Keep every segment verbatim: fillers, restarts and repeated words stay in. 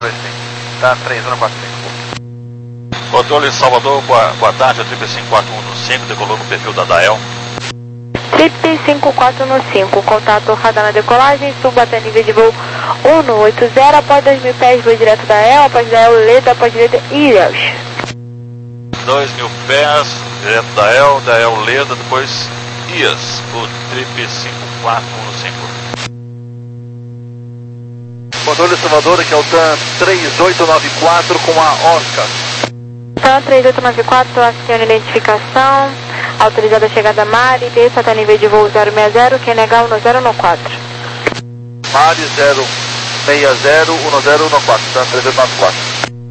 Tá, três um quatro cinco. Controle Salvador, boa, boa tarde, a triplo cinco quatro um no cinco, decolou no perfil da Dael. triplo cinco quatro um cinco, contato radar na decolagem, suba até nível de voo um oito zero, após dois mil pés, voo direto da El, após da El, Leda, após direita, Ilhas. dois mil pés, direto da El, da El, Leda, depois Ias, o triplo cinco quatro um no cinco. Controle Salvador, aqui é o TAM três oito nove quatro com a Oscar. TAM três oito nove quatro, acione identificação, autorizada a chegada a Mari, desça até nível de voo zero seis zero, Q N H um zero um quatro. Mari zero seis zero um zero um quatro, TAM três oito nove quatro.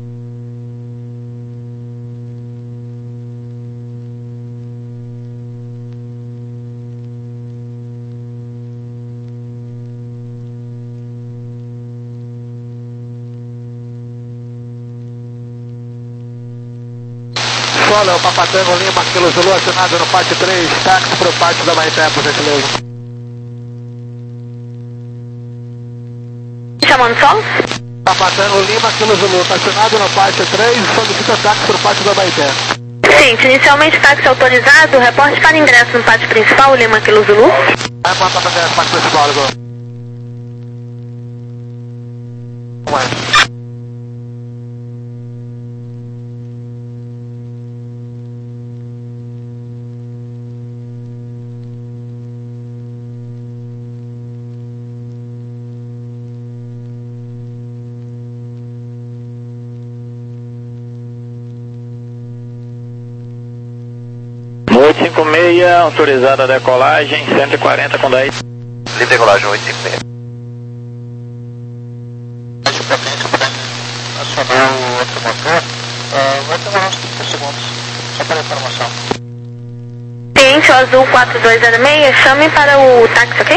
Olha, o Papatango Lima, Kilo Zulu, acionado no pátio três, táxi para o pátio da Baité, por gentileza. Chamando sol? Papatango Lima, Kilo Zulu, acionado no pátio três, solicita táxi para o pátio da Baité. Sim, inicialmente táxi autorizado, reporte para ingresso no pátio principal, Lima, Kilo Zulu. Vai apontar para o pátio principal, agora. Vamos lá. oito cinco seis, autorizada a decolagem, cento e quarenta com dez. Livre decolagem oito cinco seis. Acho que para acionar o outro motor, uh, vai demorar uns trinta segundos, só para informação. Cliente azul quatro dois zero seis, chame para o táxi, ok?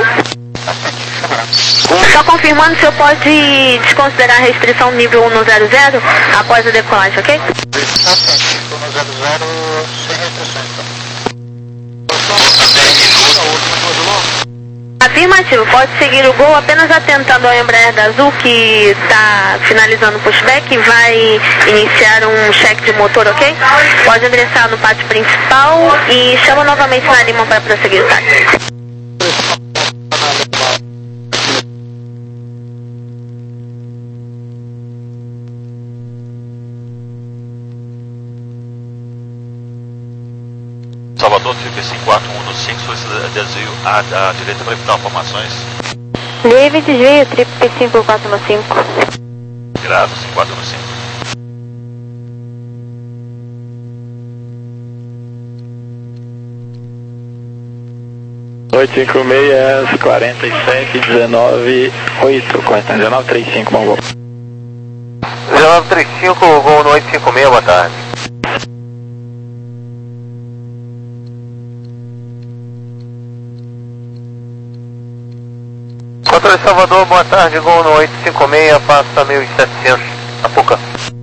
Só confirmando se eu pode desconsiderar a restrição nível um zero zero após a decolagem, ok? um zero zero sem restrição, então. Afirmativo, pode seguir o gol apenas atentando ao Embraer da Azul que está finalizando o pushback e vai iniciar um check de motor, ok? Pode ingressar no pátio principal e chama novamente na Lima para prosseguir o táxi. Salvador, triplo cinco quatro um no cinco, solicita desvio à, à direita para evitar formações. Livre desvio, triplo cinco quatro no cinco. Grado cinco quatro no cinco. oito cinco seis, quarenta e sete, dezenove, oito, correto, dezenove trinta e cinco, bom voo. dezenove trinta e cinco, voo no oito cinco seis, boa tarde. Controle Salvador, boa tarde, gol no oito cinco seis, passa mil e setecentos, a Puca.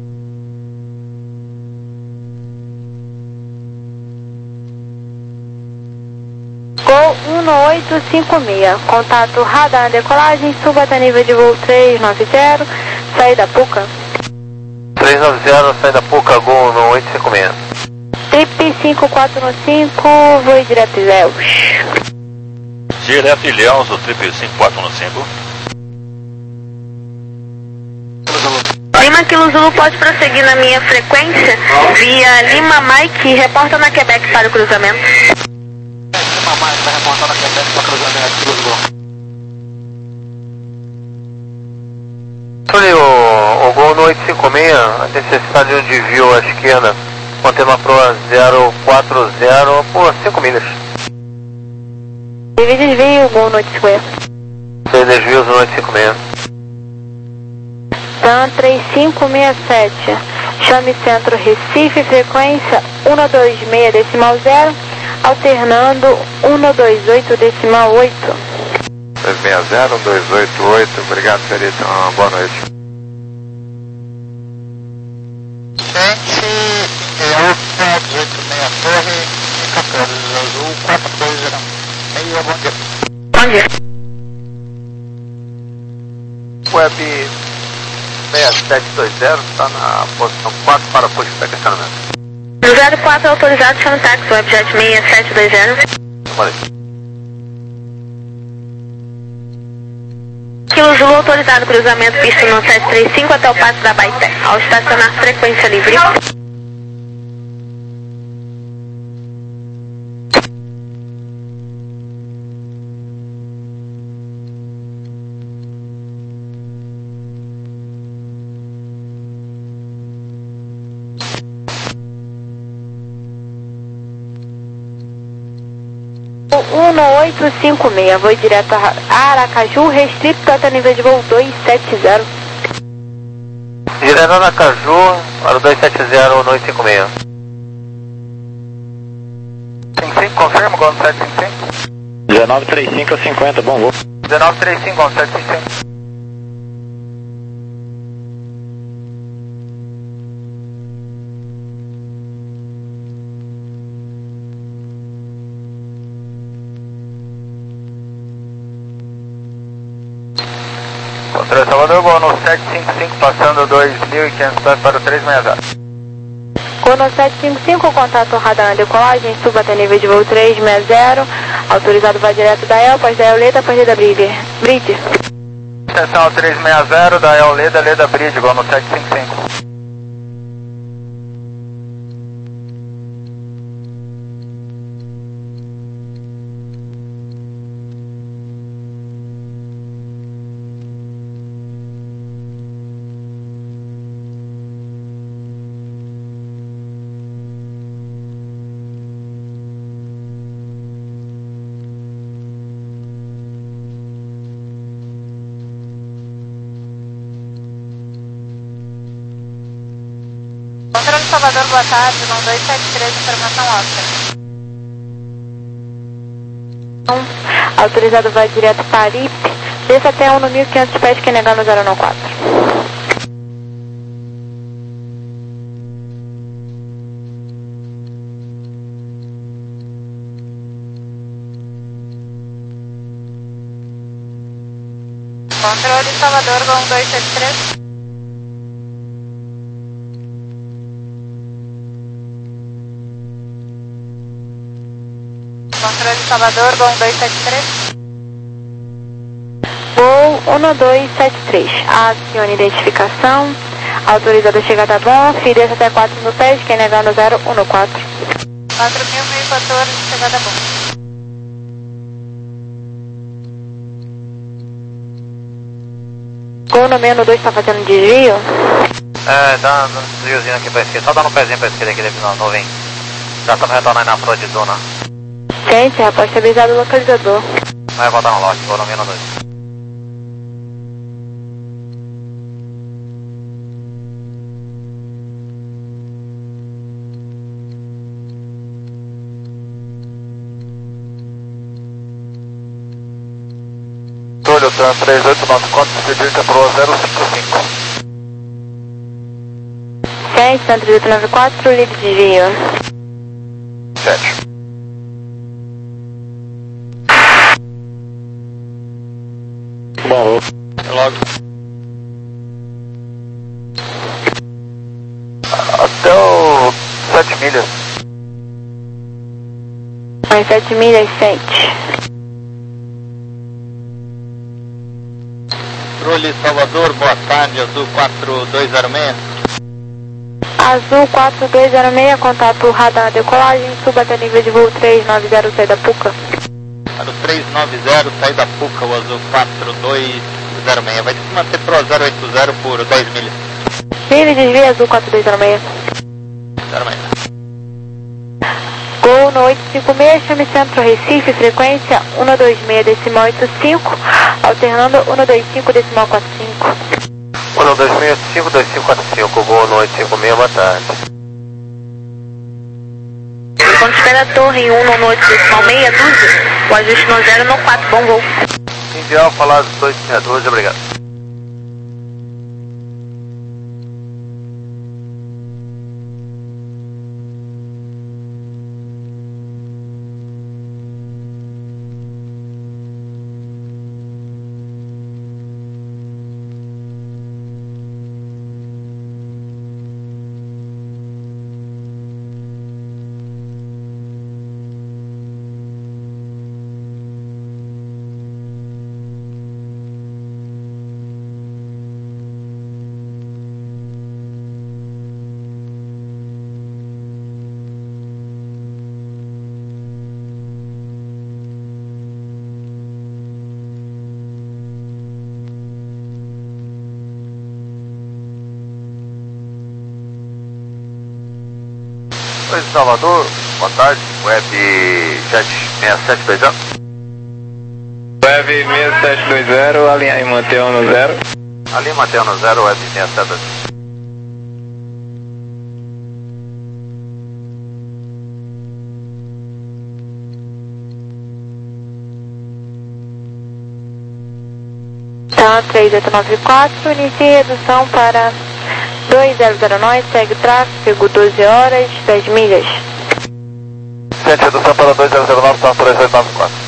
Gol um oito cinco seis, contato radar na decolagem, suba até nível de voo três nove zero, saída Puca. três nove zero, saída Puca, gol no oito cinco seis. Trip cinco quatro no cinco, voo direto Ilhéus. Direto Ilhéus, o triplo cinco quatro um no cinco. Lima Kilo Zulu pode prosseguir na minha frequência via Lima Mike e reporta na Quebec para o cruzamento. Lima Mike está reportando a Quebec para o cruzamento, Kilo Zulu. Olha, o, o gol no oito cinco seis, a necessidade de um desvio à esquerda, mantendo a proa zero quatro zero por cinco milhas. Teve desvio, gol no oito cinco seis. Sem desvios no oito cinco seis. TAM três cinco seis sete, chame centro Recife, frequência um dois seis decimal zero, alternando um dois oito decimal oito. dois seis zero, dois oito oito, obrigado, Perito, uma boa noite. Gente, Delta dezoito seis Torre, Capitães Azul quatro dois zero. Meio, bom dia. Bom dia. Web sessenta sete dois zero, está na posição quatro para pushback acionamento. zero quatro autorizado, chama o táxi, webjet seis sete dois zero. Falei. Kilo Zulu autorizado, cruzamento pista no sete três cinco até o Pátio da Baité. Ao estacionar, frequência livre. um oito cinco seis, vou direto a Aracaju, restrito até nível de voo dois sete zero. Direto a Aracaju, para o dois sete zero, um oito cinco seis. cinco cinco, confirma, Gol sete cinco cinco. dezenove trinta e cinco a cinquenta, bom voo. dezenove trinta e cinco, Gol sete cinco cinco. Controle Salvador, Gol no sete cinco cinco, passando dois mil e quinhentos pés para o três seis zero. Gol no sete cinco cinco, contato radar na decolagem, suba até nível de voo três seis zero, autorizado vai direto da El, pós da El Leda, pós da Bridge. Bridge. Extensão três seis zero, da El Leda, Leda Bridge, Gol no sete cinco cinco. Controle Salvador, boa tarde, um dois sete três, informação alta. Autorizado vai direto para I P, desça até um no mil e quinhentos pés, que é negar no zero um quatro. Controle Salvador, um dois sete três. Controle Salvador, Gol um dois sete três. Gol um dois sete três. Acione identificação. Autorizado a chegada a bom. Desça até quatro mil pés, quem negar no zero um quatro. quatro mil, mil e quatorze, chegada a bom. Gol no meio no dois, está fazendo desvio? É, dá um desviozinho aqui para esquerda, só dá um pezinho para esquerda aqui, não, não vem. Já estamos retornando na front de zona. Gente, rapaz, estabilizado o localizador. Vai voltar no lote, Gol no menos dois. Túlio, tá três oito nove, conta de direita pro zero cinco cinco. Gente, cento e noventa e quatro, livre desvio. sete. Bom voo. Logo. Até o sete milhas. Mais sete milhas, sete. Controle Salvador, boa tarde, Azul quatro dois zero seis. Azul quatro dois zero seis, contato radar decolagem, suba até nível de voo três nove zero, sai da Puca. Para o três nove zero, sai da Puca, o Azul quatro dois zero seis. Vai se manter pro zero oito zero por dez milhas. Livre desvio, Azul quatro dois zero seis. zero seis. Gol no oito cinco seis, chame Centro Recife, frequência um dois seis decimal oito cinco, alternando um dois cinco decimal quatro cinco. um dois seis cinco dois cinco quatro cinco, Gol no oito cinco seis, boa tarde. Quando espera a torre em um no oito decimal meia dúzia, o ajuste no zero no quatro, bom voo. Ideal falar dos dois meia dúzia, obrigado. Oi, Salvador, boa tarde, Web Jet seis sete dois zero. Web seis sete dois zero, alinhar e manter no zero. Ali manter no zero, Web seis sete dois zero. Então, três oito nove quatro, inicie redução para dois zero zero nove, segue tráfego doze horas, dez milhas. Sente redução para dois zero zero nove, tá três oito nove quatro.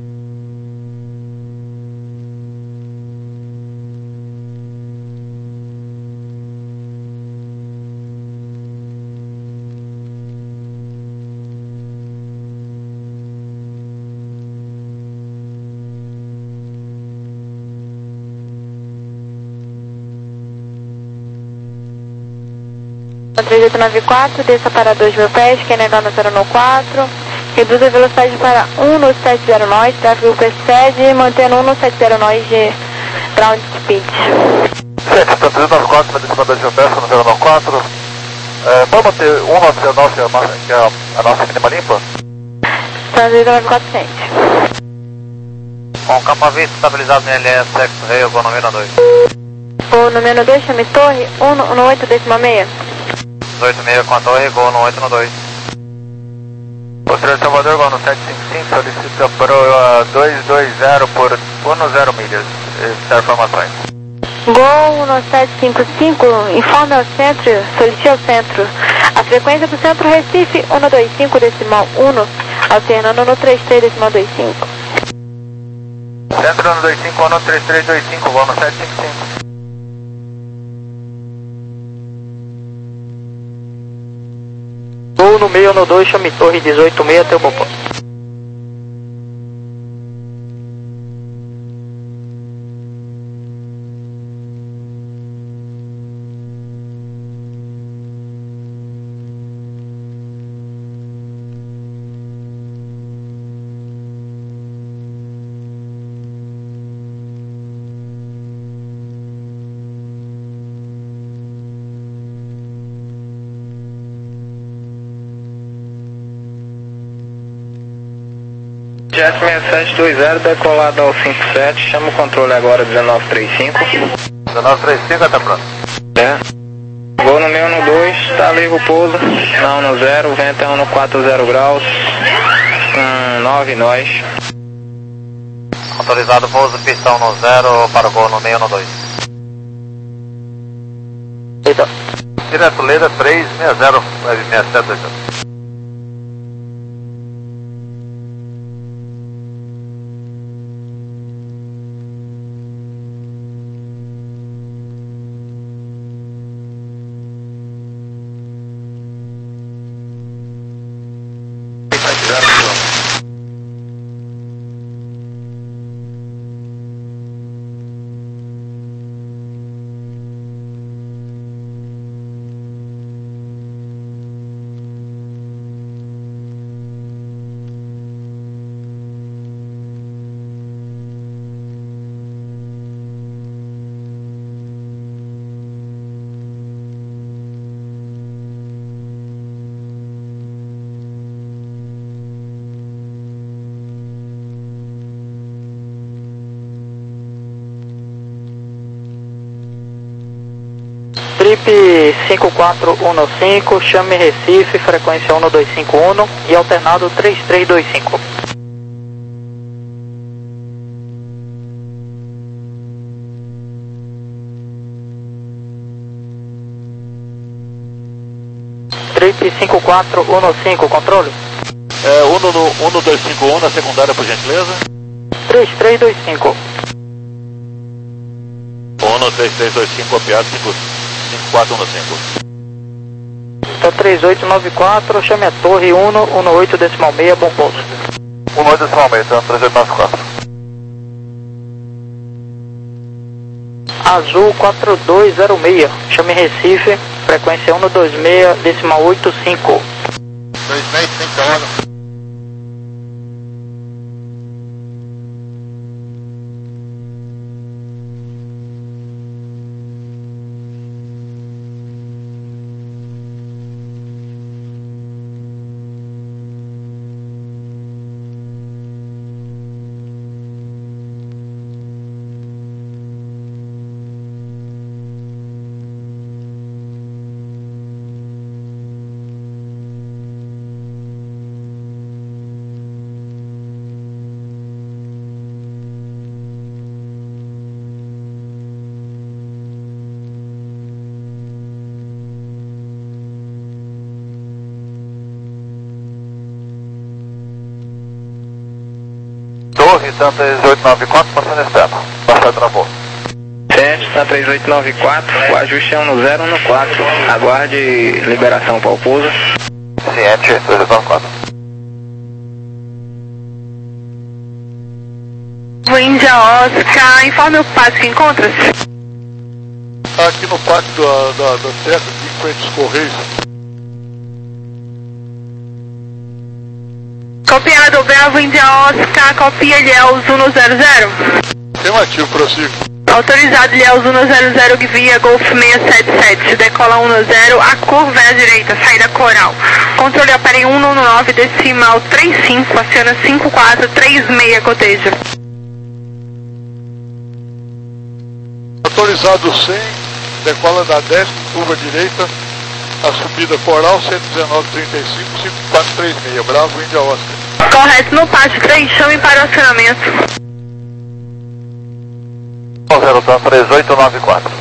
três oito nove quatro, desça para dois mil pés, quem negar no zero quatro, reduz a velocidade para um no sete zero nove, tráfego precede, mantendo um no sete zero nove de ground speed. Sente, então três nove quatro, vai descer para dois mil pés, no zero quatro. É, pode manter um nove zero nove, que é a, a nossa mínima limpa? três oito nove quatro, sente. Com capa vista estabilizado no L S, X-Ray, eu vou no número dois. O número dois, chame torre, um no oito décima seis. oito seis com a torre, gol no oito no dois. Posterior de Salvador, gol no sete cinco cinco, solicita para uh, dois dois zero por um no zero milhas. Espera informações. Gol no sete cinco cinco, informe ao centro, solicite ao centro. A frequência do centro Recife, um no dois cinco decimal um, alternando no três três decimal dois cinco. Centro no dois cinco, um no três três dois cinco, gol no sete cinco cinco. Gol no meio no dois, chame torre dezoito seis até o bom ponto. Jet seis sete dois zero, decolado ao cinco sete, chama o controle agora dezenove trinta e cinco. dezenove trinta e cinco, até pronto. É. Gol no meio no dois, tá livre o pouso, não no zero, vento é um no quatro zero graus, hum, nove nós. Autorizado pouso, pistão no zero, para o gol no meio no dois. Eita. Direto Leda três seis zero, seis sete dois zero. Trip cinco quatro um cinco, chame Recife, frequência um dois cinco um e alternado três três dois cinco. Trip cinco quatro um cinco, controle? É, Uno no Uno dois cinco um na secundária, por gentileza. três três dois cinco. Uno três três dois cinco, copiado, cinco quatro um cinco. Então três oito nove quatro, chame a torre um no oito decimal seis, bom pouso. um no oito decimal seis, então três oito nove quatro. Azul quatro dois zero seis, chame Recife, frequência um dois seis decimal oito cinco. dois seis, cinco horas. nove, TAM três oito nove quatro, passando externo. Baixar travou. Certo, TAM três oito nove quatro, o ajuste é um no zero, um no quatro. Aguarde liberação para o pouso. Ciente, três oito nove quatro. Índia Oscar, informe o pátio que encontra-se. Está aqui no pátio da, da, da terra, aqui em frente aos Correios. Copiado, Bravo Índia Oscar, copia Ilhéus um zero zero. Afirmativo, prossigo. Autorizado Ilhéus um zero zero, via Golf seiscentos e setenta e sete, decola um zero, a curva é à direita, saída coral. Controle opera em um nove, decimal trinta e cinco, aciona cinco quatro três seis, cotejo. Autorizado cem, decola da dez, curva direita, a subida coral cento e dezenove, trinta e cinco, cinco quatro três seis, Bravo Índia Oscar. Correto, no pátio três, chame para o acionamento. zero TAM três oito nove quatro.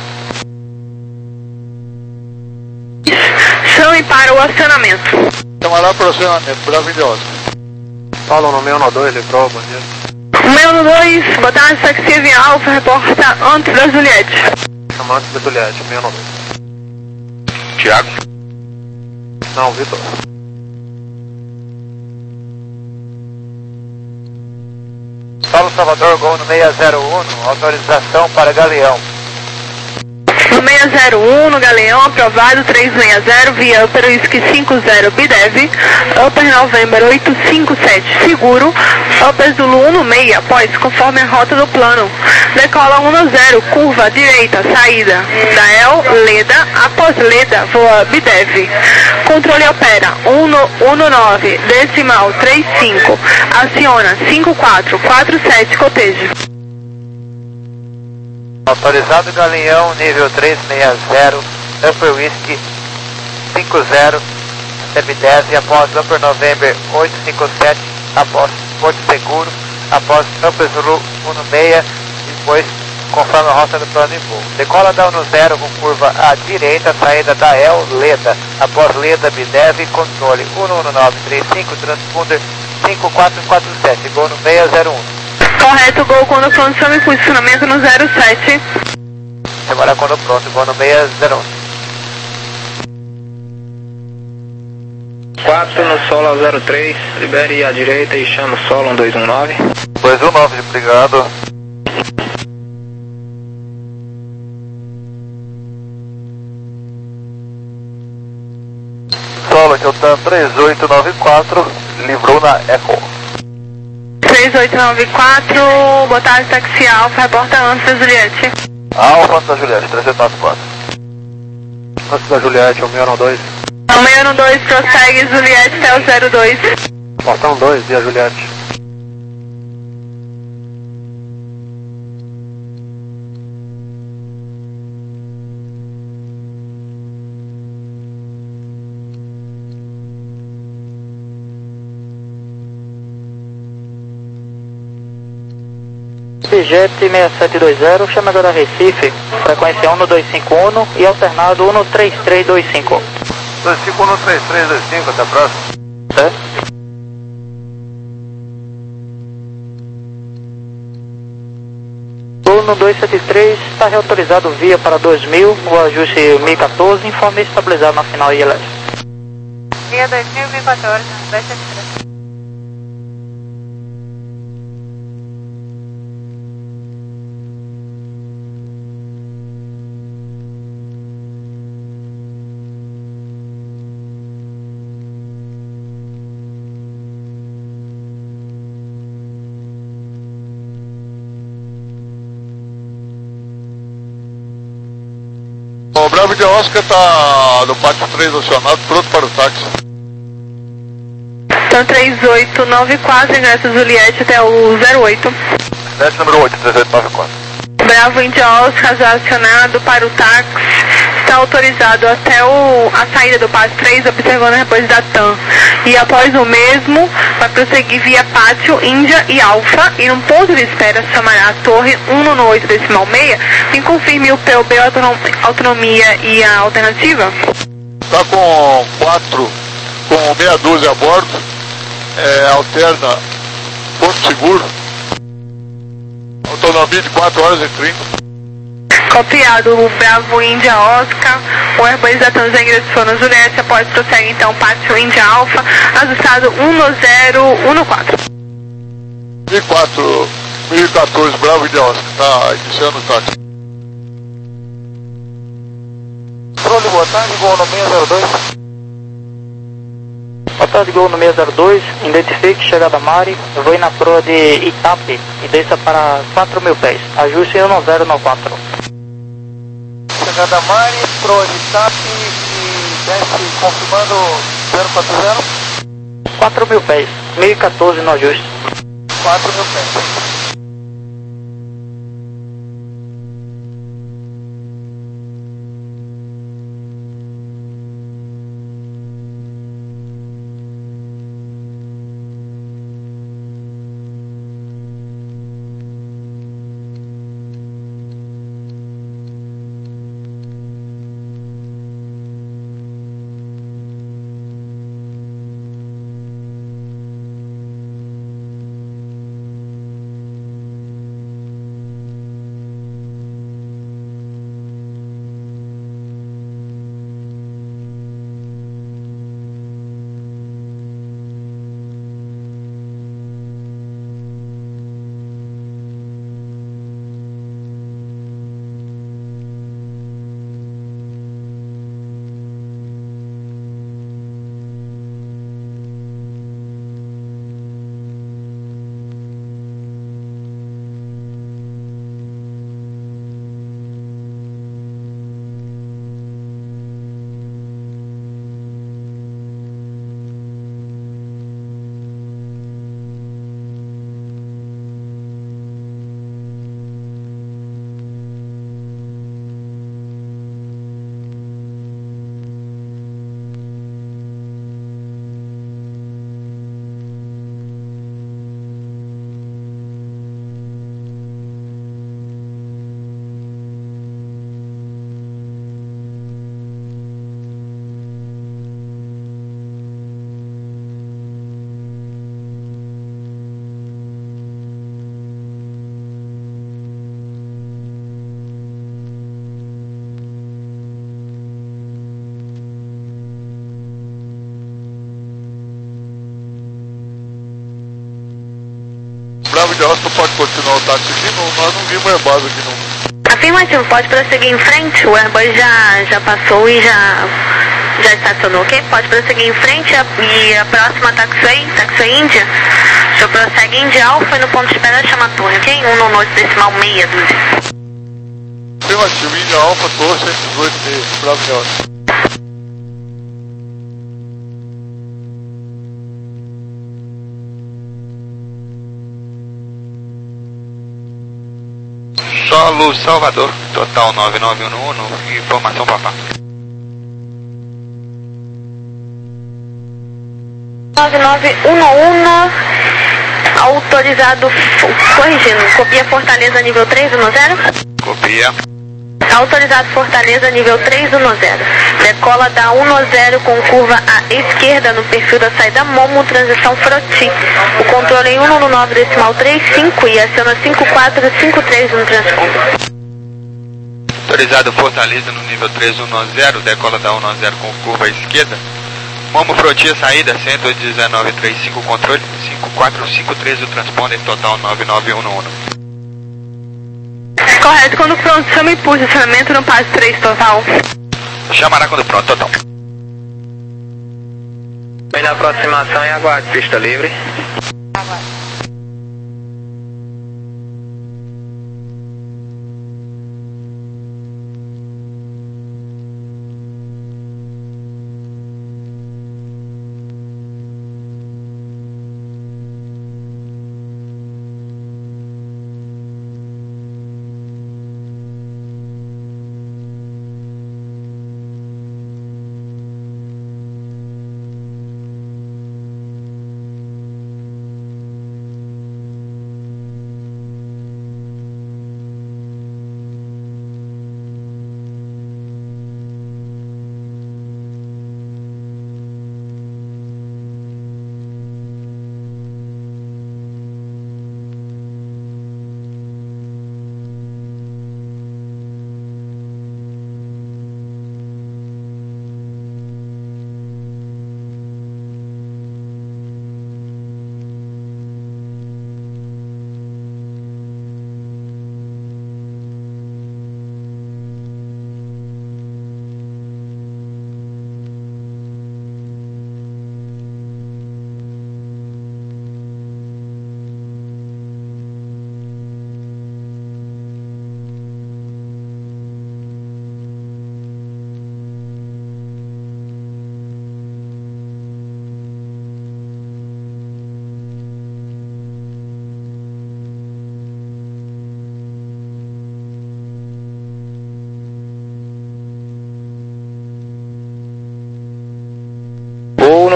Chame para o acionamento. Chamará para o acionamento, Bravo Índia Oscar. Paulo no meio dois, livrou, bom dia. Meio dois, boa tarde, taxi via Alfa, reporta antes da Juliette. Chama antes da Juliette, meio dois. Tiago. Não, Vitor. Paulo Salvador, gol no seis zero um, autorização para Galeão. No seis zero um, no Galeão, aprovado três seis zero, via Upper Whisky cinco zero, Bidev, Upper November oito cinco sete, seguro, Upper Zulu um seis, após, conforme a rota do plano. Decola um zero, curva direita, saída, Dael, Leda, após Leda, voa Bidev. Controle opera um nove, decimal trinta e cinco, aciona cinco quatro quatro sete, cotejo. Autorizado Galeão, nível três seis zero, Upper Whisky cinco zero, Bidev, após Upper November oito cinco sete, após Porto Seguro, após Upper Zulu um seis, depois conforme a rota do plano em voo. Decola da um zero com curva à direita, saída da El, Leda, após Leda, Bidev, controle um um nove três cinco, transponder cinco quatro quatro sete, gol no seis zero um. Correto, gol quando pronto, chame posicionamento no zero sete. Agora quando pronto, gol no seis zero um. quatro no solo ao zero três, libere à direita e chama o solo um dois um nove. dois um nove, obrigado. Solo aqui é o TAM três oito nove quatro, livrou na Echo. três oito nove quatro, boa tarde, taxi Alfa, reporta antes da Juliette. Alfa antes da Juliette, três oito nove quatro. Antes da Juliette, é o seis um dois. O seis um dois prossegue, Juliette até o zero dois. Portão dois e a Juliette. Jet seis sete dois zero, chama agora Recife, frequência um dois cinco um e alternado um três três dois cinco. dois cinco um três três dois cinco, até a próxima. Certo? Turno dois sete três, está reautorizado via para dois mil, o ajuste mil e quatorze, informe estabilizado na final I L S. Via dois mil e quatorze, dois sete três. O Bravo de Oscar está no pátio três acionado, pronto para o táxi. Então três oito nove quatro, ingresso Juliette até o zero oito. Juliette número oito, três oito nove quatro. Bravo Índia Oscar, já acionado para o táxi. Está autorizado até o, a saída do pátio três, observando a repouso da TAM. E após o mesmo, vai prosseguir via pátio Índia e Alfa. E no ponto de espera chamará a torre um oito decimal seis e confirme o P O B, autonomia e a alternativa. Está com quatro, com meia dúzia a bordo, é, alterna Porto Seguro, Tonobit, quatro horas e trinta. Copiado, o Bravo Índia Oscar, o Airbus da Tanzânia de Sono Juliette, após prossegue então Pátio Índia Alfa, ajustado um zero um quatro. mil e quatro, mil e quatorze, Bravo Índia Oscar, tá iniciando o táxi. Controle, boa tarde, Gol no seis zero dois. Boa tarde, Gol no seis zero dois, identifique chegada Mari, voe na proa de Itape e desça para quatro mil pés, ajuste um zero nove quatro. Chegada Mari, proa de Itape e desce confirmando zero quatro zero. quatro mil pés, mil e quatorze no ajuste. quatro mil pés. Bravo de Oscar, pode continuar o táxi aqui? Não, nós não vimos o Airbus aqui não. Afirmativo, pode prosseguir em frente, o Airbus já, já passou e já, já estacionou, ok? Pode prosseguir em frente a, e a próxima Taxiway, Taxiway Índia, o senhor prossegue Índia Alfa e no ponto de espera chama a torre, ok? um no noite decimal meia dúzia. Afirmativo, Índia Alfa, torre cento e dezoito meio, Bravo de Oscar. Solo Salvador, total nove nove um um, informação papá. nove nove um um, autorizado, corrigindo, copia Fortaleza nível três um zero. Copia. Autorizado Fortaleza nível três um zero. Decola da um zero com curva à esquerda no perfil da saída Momo, transição Froti. O controle em um nove decimal trinta e cinco e aciona cinco quatro cinco três no transponder. Autorizado Fortaleza no nível três um zero, decola da um zero com curva à esquerda. Momo Froti, saída cento e dezenove trinta e cinco, controle cinco quatro cinco três, o transponder total nove nove um um. Correto, quando pronto, chame posicionamento no passo três total. Chamará quando pronto, total. Vem na aproximação e aguarde, pista livre.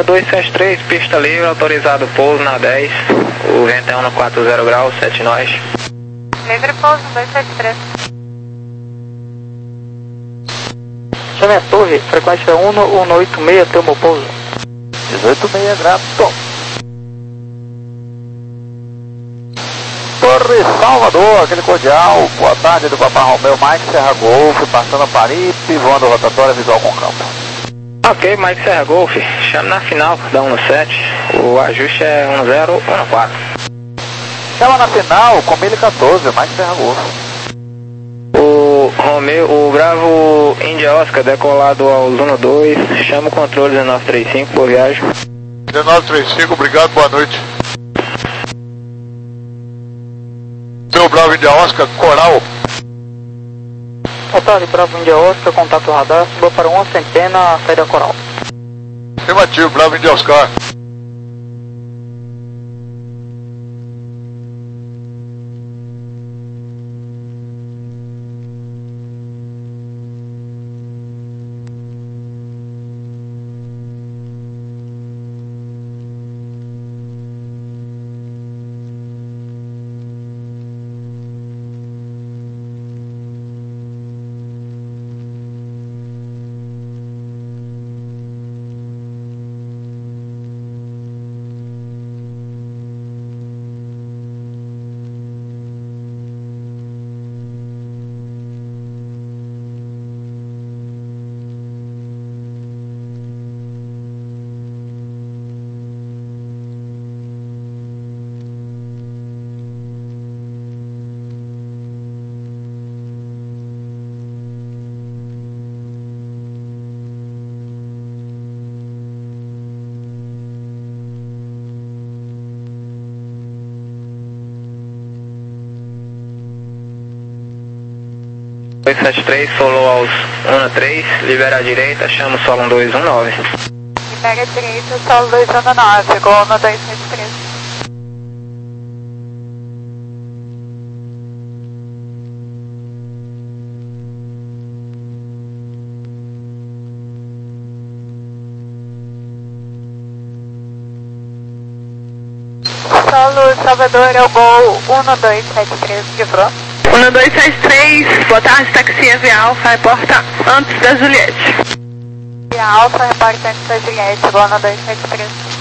um dois sete três, pista livre, autorizado pouso na dez, o vento é um quatro zero graus, sete nós. Livre pouso, dois sete três. Chame a torre, frequência um um oito seis, termo pouso. dezoito seis, grato. Torre Salvador, aquele cordial, boa tarde do Papa Romeu, Mike Serra Golf, passando a Paripe, voando rotatória visual com campo. Ok, Mike Serra Golf, chame na final da um sete, o ajuste é um zero um quatro. Chama na final com mil e quatorze, Mike Serra Golf. O Romeu, o Bravo India Oscar, decolado ao um dois, chama o controle dezenove trinta e cinco, boa viagem. dezenove trinta e cinco, obrigado, boa noite. Seu Bravo India Oscar, Coral. Boa tarde, Bravo India Oscar, contato radar, suba para uma centena, saída Coral. Afirmativo, Bravo India Oscar. dois sete três, solo aos um três, libera a direita, chama o solo um dois um nove. Libera a direita, solo dois um nove, gol no dois sete três. Solo Salvador é o gol um dois sete três, de pronto. um dois sete três, boa tarde, táxi Via Alfa, reporta antes da Juliette. Via Alfa, reporta antes da Juliette, gol no dois sete três.